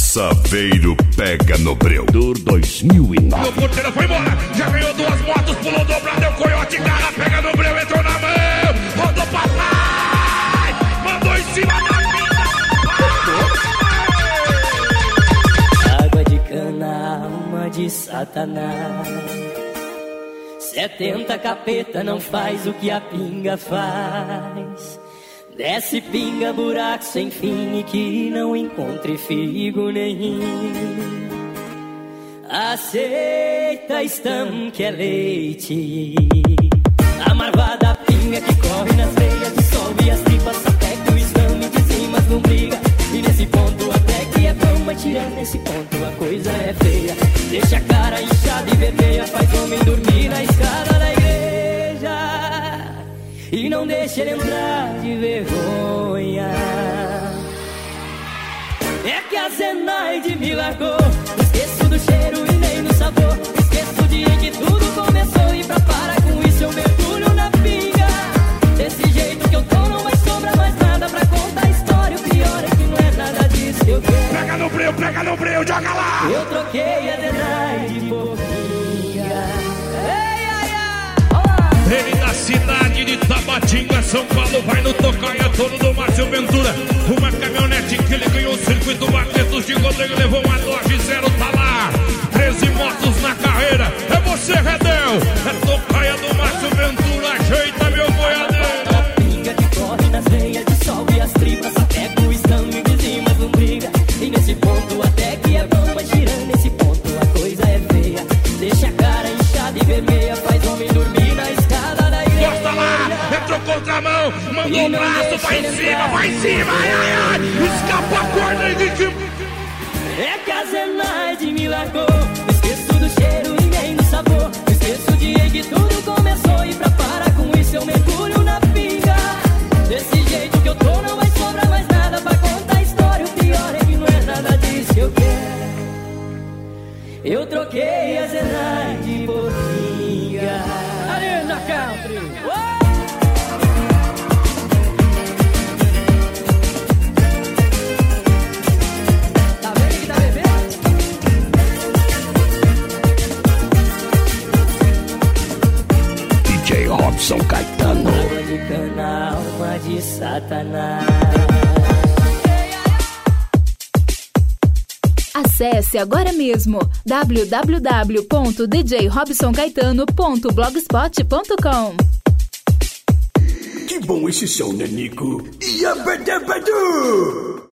Saveiro pega no breu. Dor 2009. Meu porteiro foi embora, já ganhou 2 motos, pulou dobrado, deu coiote, garra, pega no breu, entrou na mão, rodou pra trás, mandou em cima da vida. Água de cana, alma de Satanás. 70 capeta não faz o que a pinga faz. Desce pinga, buraco sem fim e que não encontre figo nenhum. Aceita estam que é leite. A marvada pinga que corre nas veias, dissolve as tripas, sapeca o exame de cima, não briga. E nesse ponto até que é bom, mas tirando nesse ponto a coisa é feia. Deixa a cara inchada e vermelha, faz homem dormir na escada da igreja. E não deixa ele entrar de vergonha. É que a Zenaide me largou. Esqueço do cheiro e nem do sabor. Esqueço o dia em que tudo começou. E pra parar com isso eu mergulho na pinga. Desse jeito que eu tô não vai sobrar mais nada pra contar a história. O pior é que não é nada disso que eu quero. Pega no breu, joga lá. Eu troquei a Zenaide por pinga. Ele da cidade de Tabatinga, São Paulo, vai no tocaia todo do Márcio Ventura. Uma caminhonete que ele ganhou o circuito Barretos de Godeiro, levou uma Dodge Zero, tá lá. 13 motos na carreira, é você, Redel. É tocaia do Márcio Ventura, ajeita meu boiadeiro. A pinga que corre nas veias, dissolve as tripas, sapeca o exame de cima, não briga. E nesse ponto até que é bom, mas tirando nesse ponto a coisa é feia. Deixa a cara inchada e vermelha, faz homem dormir na escada. Costa lá, entrou contramão, mandou o braço, vai em cima, ai, ai, ai, escapa a corda, Henrique. É que a Zenaide me largou, esqueço do cheiro e nem do sabor. Esqueço o dia em que tudo começou e pra parar com isso eu mergulho na pinga. Desse jeito que eu tô não vai sobrar mais nada pra contar a história. O pior é que não é nada disso que eu quero. Eu troquei a Zenaide por pinga. Arena Country. Tá vendo que tá bebendo? DJ Robson Caetano. Água de cana, alma de Satanás. Acesse agora mesmo www.djrobsoncaetano.blogspot.com. Que bom esse som, Nanico. Iabadabadu!